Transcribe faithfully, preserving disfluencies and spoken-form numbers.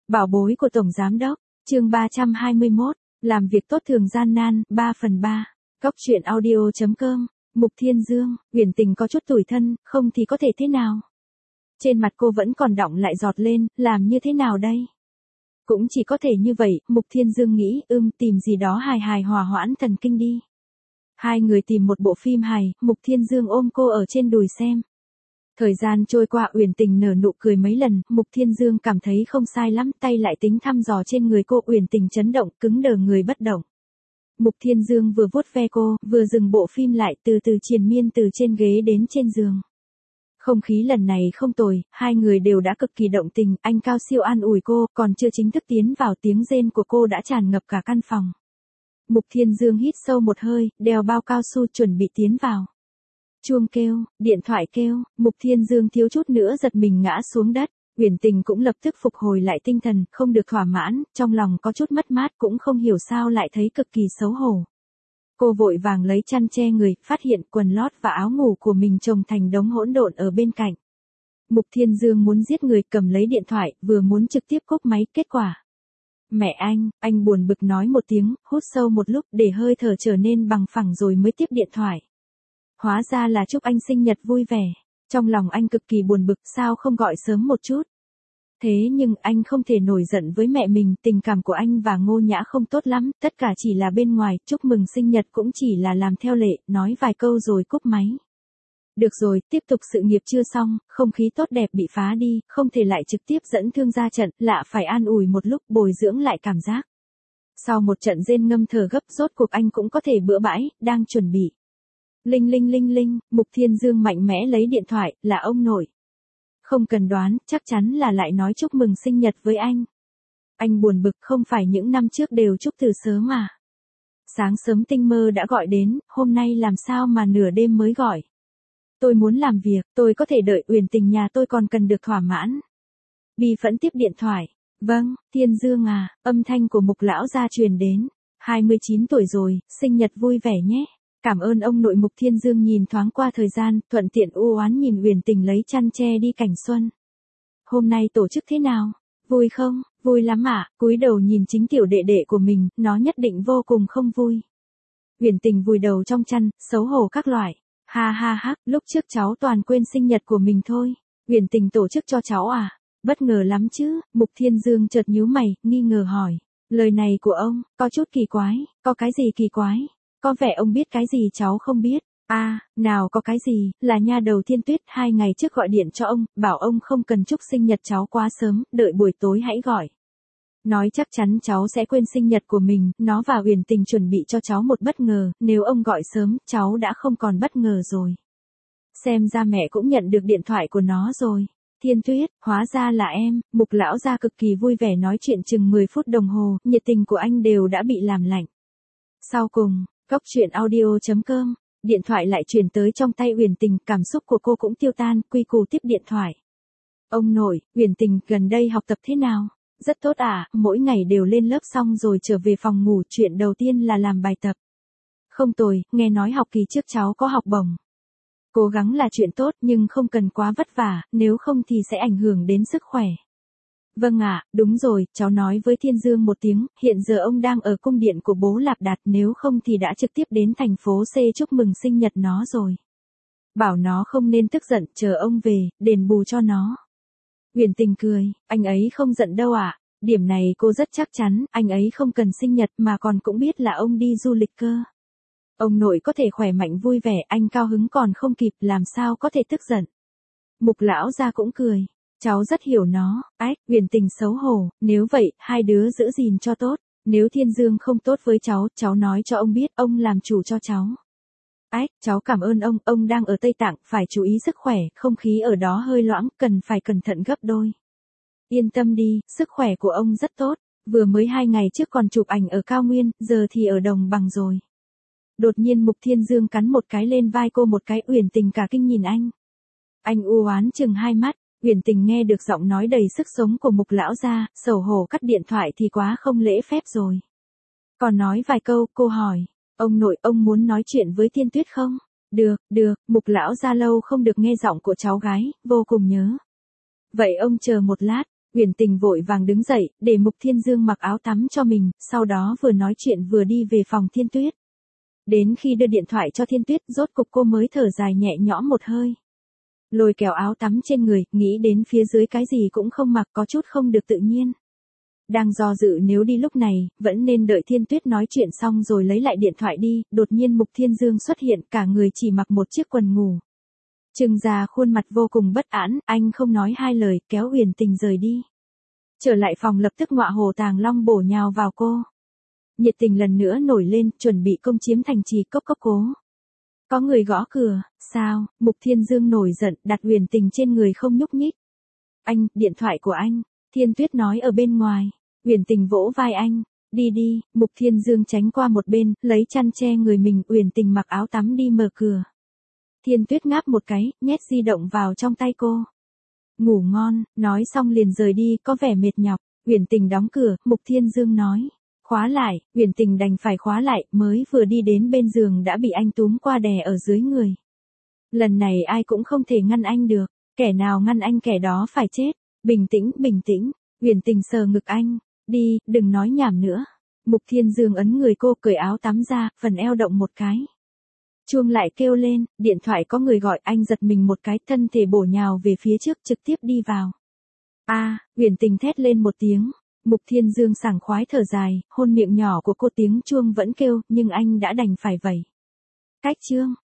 Bảo bối của Tổng Giám Đốc, chương ba trăm hai mươi mốt, làm việc tốt thường gian nan, ba phần ba. Cóc truyện audio chấm com, Mục Thiên Dương, Uyển Tình có chút tủi thân, không thì có thể thế nào? Trên mặt cô vẫn còn đọng lại giọt lên, làm như thế nào đây? Cũng chỉ có thể như vậy, Mục Thiên Dương nghĩ, ưm tìm gì đó hài hài hòa hoãn thần kinh đi. Hai người tìm một bộ phim hài, Mục Thiên Dương ôm cô ở trên đùi xem. Thời gian trôi qua, Uyển Tình nở nụ cười mấy lần, Mục Thiên Dương cảm thấy không sai lắm, tay lại tính thăm dò trên người cô. Uyển Tình chấn động, cứng đờ người bất động. Mục Thiên Dương vừa vuốt ve cô, vừa dừng bộ phim lại, từ từ triền miên từ trên ghế đến trên giường. Không khí lần này không tồi, hai người đều đã cực kỳ động tình, anh cao siêu an ủi cô, còn chưa chính thức tiến vào, tiếng rên của cô đã tràn ngập cả căn phòng. Mục Thiên Dương hít sâu một hơi, đeo bao cao su chuẩn bị tiến vào. Chuông kêu, điện thoại kêu, Mục Thiên Dương thiếu chút nữa giật mình ngã xuống đất. Uyển Tình cũng lập tức phục hồi lại tinh thần, không được thỏa mãn, trong lòng có chút mất mát, cũng không hiểu sao lại thấy cực kỳ xấu hổ. Cô vội vàng lấy chăn che người, phát hiện quần lót và áo ngủ của mình chồng thành đống hỗn độn ở bên cạnh. Mục Thiên Dương muốn giết người, cầm lấy điện thoại, vừa muốn trực tiếp cúp máy, kết quả. Mẹ anh, anh buồn bực nói một tiếng, hút sâu một lúc để hơi thở trở nên bằng phẳng rồi mới tiếp điện thoại. Hóa ra là chúc anh sinh nhật vui vẻ. Trong lòng anh cực kỳ buồn bực, sao không gọi sớm một chút. Thế nhưng anh không thể nổi giận với mẹ mình, tình cảm của anh và Ngô Nhã không tốt lắm, tất cả chỉ là bên ngoài, chúc mừng sinh nhật cũng chỉ là làm theo lệ, nói vài câu rồi cúp máy. Được rồi, tiếp tục sự nghiệp chưa xong, không khí tốt đẹp bị phá đi, không thể lại trực tiếp dẫn thương ra trận, lạ phải an ủi một lúc, bồi dưỡng lại cảm giác. Sau một trận rên ngâm thở gấp, rốt cuộc anh cũng có thể bữa bãi, đang chuẩn bị. Linh linh linh linh, Mục Thiên Dương mạnh mẽ lấy điện thoại, là ông nội. Không cần đoán, chắc chắn là lại nói chúc mừng sinh nhật với anh. Anh buồn bực, không phải những năm trước đều chúc từ sớm mà. Sáng sớm tinh mơ đã gọi đến, hôm nay làm sao mà nửa đêm mới gọi. Tôi muốn làm việc, tôi có thể đợi, Uyển Tình nhà tôi còn cần được thỏa mãn. Bi phẫn tiếp điện thoại. Vâng, Thiên Dương à, âm thanh của Mục lão gia truyền đến. hai mươi chín tuổi rồi, sinh nhật vui vẻ nhé. Cảm ơn ông nội. Mục Thiên Dương nhìn thoáng qua thời gian, thuận tiện u oán nhìn Uyển Tình lấy chăn che đi cảnh xuân. Hôm nay tổ chức thế nào? Vui không? Vui lắm ạ. À? Cúi đầu nhìn chính tiểu đệ đệ của mình, nó nhất định vô cùng không vui. Uyển Tình vùi đầu trong chăn, xấu hổ các loại. Ha ha ha, lúc trước cháu toàn quên sinh nhật của mình thôi. Uyển Tình tổ chức cho cháu à? Bất ngờ lắm chứ. Mục Thiên Dương chợt nhíu mày, nghi ngờ hỏi. Lời này của ông, có chút kỳ quái. Có cái gì kỳ quái? Có vẻ ông biết cái gì cháu không biết. À, nào có cái gì, là nha đầu Thiên Tuyết hai ngày trước gọi điện cho ông, bảo ông không cần chúc sinh nhật cháu quá sớm, đợi buổi tối hãy gọi. Nói chắc chắn cháu sẽ quên sinh nhật của mình, nó và Uyển Tình chuẩn bị cho cháu một bất ngờ, nếu ông gọi sớm, cháu đã không còn bất ngờ rồi. Xem ra mẹ cũng nhận được điện thoại của nó rồi. Thiên Tuyết, hóa ra là em. Mục lão gia cực kỳ vui vẻ nói chuyện chừng mười phút đồng hồ, nhiệt tình của anh đều đã bị làm lạnh. Sau cùng, Cóc truyện audio chấm com, điện thoại lại truyền tới trong tay Uyển Tình, cảm xúc của cô cũng tiêu tan, quy củ tiếp điện thoại. Ông nội, Uyển Tình, gần đây học tập thế nào? Rất tốt à, mỗi ngày đều lên lớp xong rồi trở về phòng ngủ, chuyện đầu tiên là làm bài tập. Không tồi, nghe nói học kỳ trước cháu có học bổng. Cố gắng là chuyện tốt nhưng không cần quá vất vả, nếu không thì sẽ ảnh hưởng đến sức khỏe. Vâng ạ, à, đúng rồi, cháu nói với Thiên Dương một tiếng, hiện giờ ông đang ở cung điện của bố Lạp Đạt, nếu không thì đã trực tiếp đến thành phố C chúc mừng sinh nhật nó rồi. Bảo nó không nên tức giận, chờ ông về, đền bù cho nó. Uyển Tình cười, anh ấy không giận đâu ạ, à? Điểm này cô rất chắc chắn, anh ấy không cần sinh nhật mà còn cũng biết là ông đi du lịch cơ. Ông nội có thể khỏe mạnh vui vẻ, anh cao hứng còn không kịp, làm sao có thể tức giận. Mục lão gia cũng cười. Cháu rất hiểu nó. Ách, Uyển Tình xấu hổ, nếu vậy, hai đứa giữ gìn cho tốt. Nếu Thiên Dương không tốt với cháu, cháu nói cho ông biết, ông làm chủ cho cháu. Ách, cháu cảm ơn ông, ông đang ở Tây Tạng, phải chú ý sức khỏe, không khí ở đó hơi loãng, cần phải cẩn thận gấp đôi. Yên tâm đi, sức khỏe của ông rất tốt, vừa mới hai ngày trước còn chụp ảnh ở cao nguyên, giờ thì ở đồng bằng rồi. Đột nhiên Mục Thiên Dương cắn một cái lên vai cô một cái. Uyển Tình cả kinh nhìn anh. Anh u oán chừng hai mắt. Uyển Tình nghe được giọng nói đầy sức sống của Mục lão gia, xấu hổ cắt điện thoại thì quá không lễ phép rồi. Còn nói vài câu, cô hỏi, ông nội, ông muốn nói chuyện với Thiên Tuyết không? Được, được, Mục lão gia lâu không được nghe giọng của cháu gái, vô cùng nhớ. Vậy ông chờ một lát, Uyển Tình vội vàng đứng dậy, để Mục Thiên Dương mặc áo tắm cho mình, sau đó vừa nói chuyện vừa đi về phòng Thiên Tuyết. Đến khi đưa điện thoại cho Thiên Tuyết, rốt cục cô mới thở dài nhẹ nhõm một hơi. Lôi kéo áo tắm trên người, nghĩ đến phía dưới cái gì cũng không mặc, có chút không được tự nhiên. Đang do dự nếu đi lúc này, vẫn nên đợi Thiên Tuyết nói chuyện xong rồi lấy lại điện thoại đi, đột nhiên Mục Thiên Dương xuất hiện, cả người chỉ mặc một chiếc quần ngủ. Trừng ra khuôn mặt vô cùng bất an, anh không nói hai lời, kéo Uyển Tình rời đi. Trở lại phòng lập tức ngọa hổ tàng long bổ nhào vào cô. Nhiệt tình lần nữa nổi lên, chuẩn bị công chiếm thành trì. Cốc cốc cố. Có người gõ cửa, sao? Mục Thiên Dương nổi giận, đặt Uyển Tình trên người không nhúc nhích. Anh, điện thoại của anh. Thiên Tuyết nói ở bên ngoài. Uyển Tình vỗ vai anh. Đi đi. Mục Thiên Dương tránh qua một bên, lấy chăn che người mình. Uyển Tình mặc áo tắm đi mở cửa. Thiên Tuyết ngáp một cái, nhét di động vào trong tay cô. Ngủ ngon, nói xong liền rời đi, có vẻ mệt nhọc. Uyển Tình đóng cửa, Mục Thiên Dương nói. Khóa lại. Uyển Tình đành phải khóa lại, mới vừa đi đến bên giường đã bị anh túm qua đè ở dưới người. Lần này ai cũng không thể ngăn anh được, kẻ nào ngăn anh kẻ đó phải chết. Bình tĩnh, bình tĩnh. Uyển Tình sờ ngực anh. Đi, đừng nói nhảm nữa. Mục Thiên Dương ấn người cô, cởi áo tắm ra, phần eo động một cái. Chuông lại kêu lên, điện thoại có người gọi, anh giật mình một cái, thân thể bổ nhào về phía trước, trực tiếp đi vào. A, à, Uyển Tình thét lên một tiếng. Mục Thiên Dương sảng khoái thở dài, hôn miệng nhỏ của cô, tiếng chuông vẫn kêu, nhưng anh đã đành phải vẩy. Cách chương